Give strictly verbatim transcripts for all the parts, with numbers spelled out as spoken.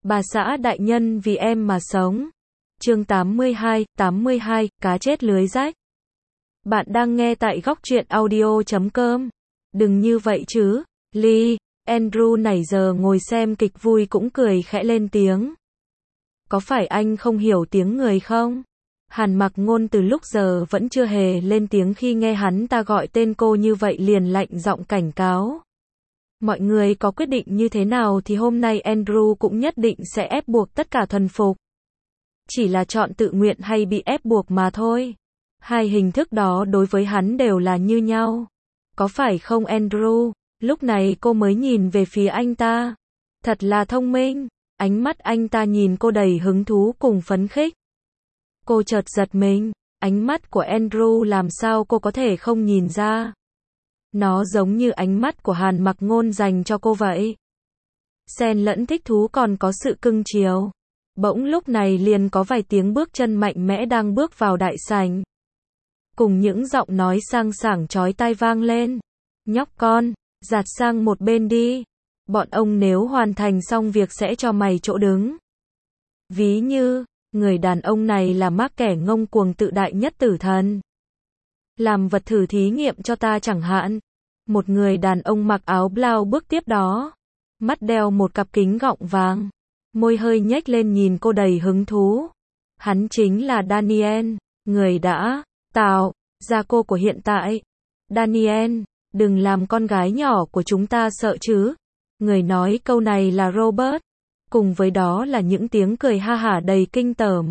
Bà xã đại nhân vì em mà sống. Chương tám mươi hai, tám mươi hai, cá chết lưới rách. Bạn đang nghe tại góc truyện audio chấm com. Đừng như vậy chứ, Lee. Andrew nãy giờ ngồi xem kịch vui cũng cười khẽ lên tiếng. Có phải anh không hiểu tiếng người không? Hàn Mặc Ngôn từ lúc giờ vẫn chưa hề lên tiếng khi nghe hắn ta gọi tên cô như vậy liền lạnh giọng cảnh cáo. Mọi người có quyết định như thế nào thì hôm nay Andrew cũng nhất định sẽ ép buộc tất cả thuần phục. Chỉ là chọn tự nguyện hay bị ép buộc mà thôi. Hai hình thức đó đối với hắn đều là như nhau. Có phải không Andrew? Lúc này cô mới nhìn về phía anh ta. Thật là thông minh. Ánh mắt anh ta nhìn cô đầy hứng thú cùng phấn khích. Cô chợt giật mình. Ánh mắt của Andrew làm sao cô có thể không nhìn ra. Nó giống như ánh mắt của Hàn Mặc Ngôn dành cho cô vậy. Xen lẫn thích thú còn có sự cưng chiều. Bỗng lúc này liền có vài tiếng bước chân mạnh mẽ đang bước vào đại sảnh. Cùng những giọng nói sang sảng chói tai vang lên. Nhóc con, dạt sang một bên đi. Bọn ông nếu hoàn thành xong việc sẽ cho mày chỗ đứng. Ví như, người đàn ông này là mác kẻ ngông cuồng tự đại nhất tử thần. Làm vật thử thí nghiệm cho ta chẳng hạn. Một người đàn ông mặc áo blau bước tiếp đó. Mắt đeo một cặp kính gọng vàng. Môi hơi nhếch lên nhìn cô đầy hứng thú. Hắn chính là Daniel, người đã tạo ra cô của hiện tại. Daniel, đừng làm con gái nhỏ của chúng ta sợ chứ. Người nói câu này là Robert. Cùng với đó là những tiếng cười ha hả đầy kinh tởm.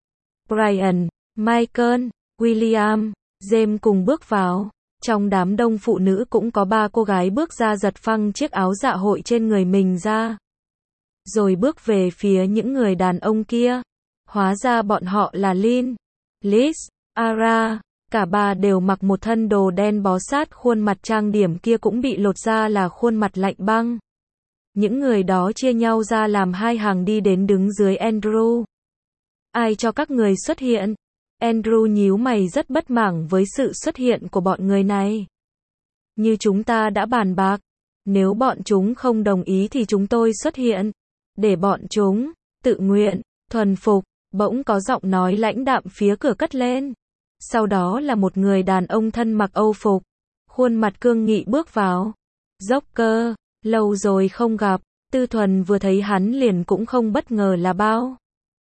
Brian, Michael, William, James cùng bước vào. Trong đám đông phụ nữ cũng có ba cô gái bước ra giật phăng chiếc áo dạ hội trên người mình ra. Rồi bước về phía những người đàn ông kia. Hóa ra bọn họ là Lynn, Liz, Ara. Cả ba đều mặc một thân đồ đen bó sát khuôn mặt trang điểm kia cũng bị lột ra là khuôn mặt lạnh băng. Những người đó chia nhau ra làm hai hàng đi đến đứng dưới Andrew. Ai cho các người xuất hiện? Andrew nhíu mày rất bất mãn với sự xuất hiện của bọn người này. Như chúng ta đã bàn bạc, nếu bọn chúng không đồng ý thì chúng tôi xuất hiện. Để bọn chúng tự nguyện, thuần phục. Bỗng có giọng nói lãnh đạm phía cửa cất lên. Sau đó là một người đàn ông thân mặc âu phục, khuôn mặt cương nghị bước vào. Joker, lâu rồi không gặp. Tư Thuần vừa thấy hắn liền cũng không bất ngờ là bao.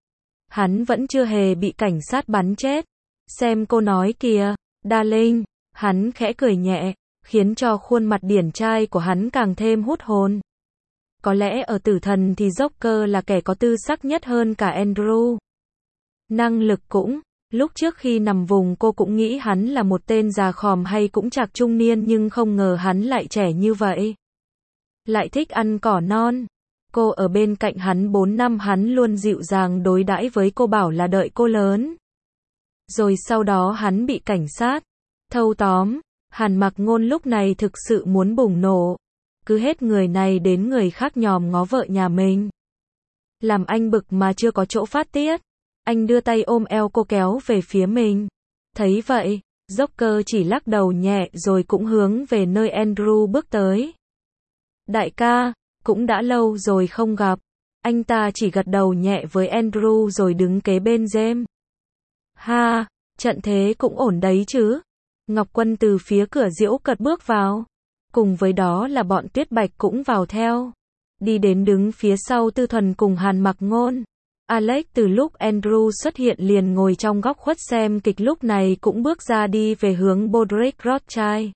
Hắn vẫn chưa hề bị cảnh sát bắn chết. Xem cô nói kìa, darling. Hắn khẽ cười nhẹ, khiến cho khuôn mặt điển trai của hắn càng thêm hút hồn. Có lẽ ở tử thần thì Joker là kẻ có tư sắc nhất hơn cả Andrew. Năng lực cũng, lúc trước khi nằm vùng cô cũng nghĩ hắn là một tên già khòm hay cũng chạc trung niên nhưng không ngờ hắn lại trẻ như vậy. Lại thích ăn cỏ non. Cô ở bên cạnh hắn bốn năm hắn luôn dịu dàng đối đãi với cô bảo là đợi cô lớn. Rồi sau đó hắn bị cảnh sát thâu tóm. Hàn Mặc Ngôn lúc này thực sự muốn bùng nổ. Cứ hết người này đến người khác nhòm ngó vợ nhà mình. Làm anh bực mà chưa có chỗ phát tiết. Anh đưa tay ôm eo cô kéo về phía mình. Thấy vậy, Joker chỉ lắc đầu nhẹ rồi cũng hướng về nơi Andrew bước tới. Đại ca, cũng đã lâu rồi không gặp. Anh ta chỉ gật đầu nhẹ với Andrew rồi đứng kế bên James. Ha, trận thế cũng ổn đấy chứ. Ngọc Quân từ phía cửa giễu cợt bước vào. Cùng với đó là bọn Tuyết Bạch cũng vào theo. Đi đến đứng phía sau Tư Thuần cùng Hàn Mặc Ngôn. Alex từ lúc Andrew xuất hiện liền ngồi trong góc khuất xem kịch lúc này cũng bước ra đi về hướng Bodrick Rothschild.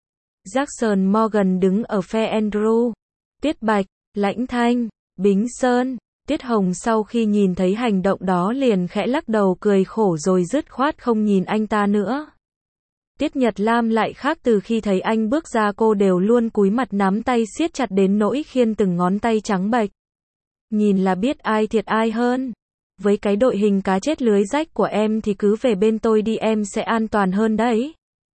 Jackson Morgan đứng ở phe Andrew. Tuyết Bạch, Lãnh Thanh, Bính Sơn, Tuyết Hồng sau khi nhìn thấy hành động đó liền khẽ lắc đầu cười khổ rồi dứt khoát không nhìn anh ta nữa. Tiết Nhật Lam lại khác, từ khi thấy anh bước ra cô đều luôn cúi mặt nắm tay siết chặt đến nỗi khiên từng ngón tay trắng bệch. Nhìn là biết ai thiệt ai hơn. Với cái đội hình cá chết lưới rách của em thì cứ về bên tôi đi, em sẽ an toàn hơn đấy.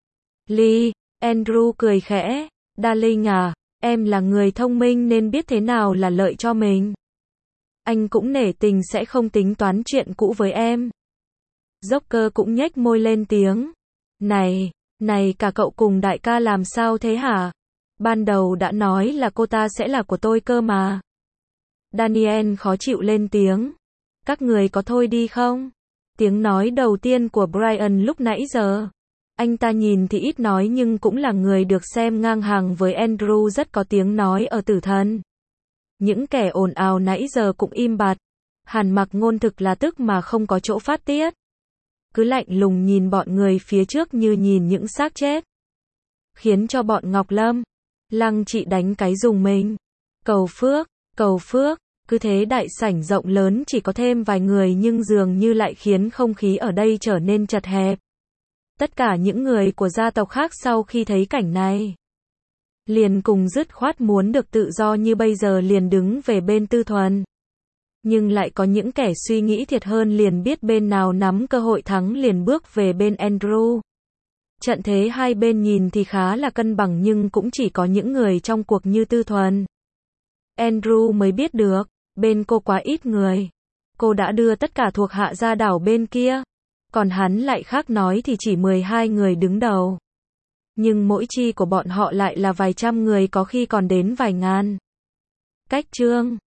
Lee, Andrew cười khẽ. Darling à, em là người thông minh nên biết thế nào là lợi cho mình. Anh cũng nể tình sẽ không tính toán chuyện cũ với em. Joker cũng nhếch môi lên tiếng. Này, này cả cậu cùng đại ca làm sao thế hả? Ban đầu đã nói là cô ta sẽ là của tôi cơ mà. Daniel khó chịu lên tiếng. Các người có thôi đi không? Tiếng nói đầu tiên của Brian lúc nãy giờ. Anh ta nhìn thì ít nói nhưng cũng là người được xem ngang hàng với Andrew rất có tiếng nói ở Tử Thần. Những kẻ ồn ào nãy giờ cũng im bặt. Hàn Mặc Ngôn thực là tức mà không có chỗ phát tiết. Cứ lạnh lùng nhìn bọn người phía trước như nhìn những xác chết. Khiến cho bọn Ngọc Lâm, Lăng Trị đánh cái rùng mình. Cầu phước, cầu phước, cứ thế đại sảnh rộng lớn chỉ có thêm vài người nhưng dường như lại khiến không khí ở đây trở nên chật hẹp. Tất cả những người của gia tộc khác sau khi thấy cảnh này, liền cùng dứt khoát muốn được tự do như bây giờ liền đứng về bên Tư Thuần. Nhưng lại có những kẻ suy nghĩ thiệt hơn liền biết bên nào nắm cơ hội thắng liền bước về bên Andrew. Trận thế hai bên nhìn thì khá là cân bằng nhưng cũng chỉ có những người trong cuộc như Tư Thuần. Andrew mới biết được, bên cô quá ít người. Cô đã đưa tất cả thuộc hạ ra đảo bên kia. Còn hắn lại khác nói thì chỉ mười hai người đứng đầu. Nhưng mỗi chi của bọn họ lại là vài trăm người có khi còn đến vài ngàn. Cách chương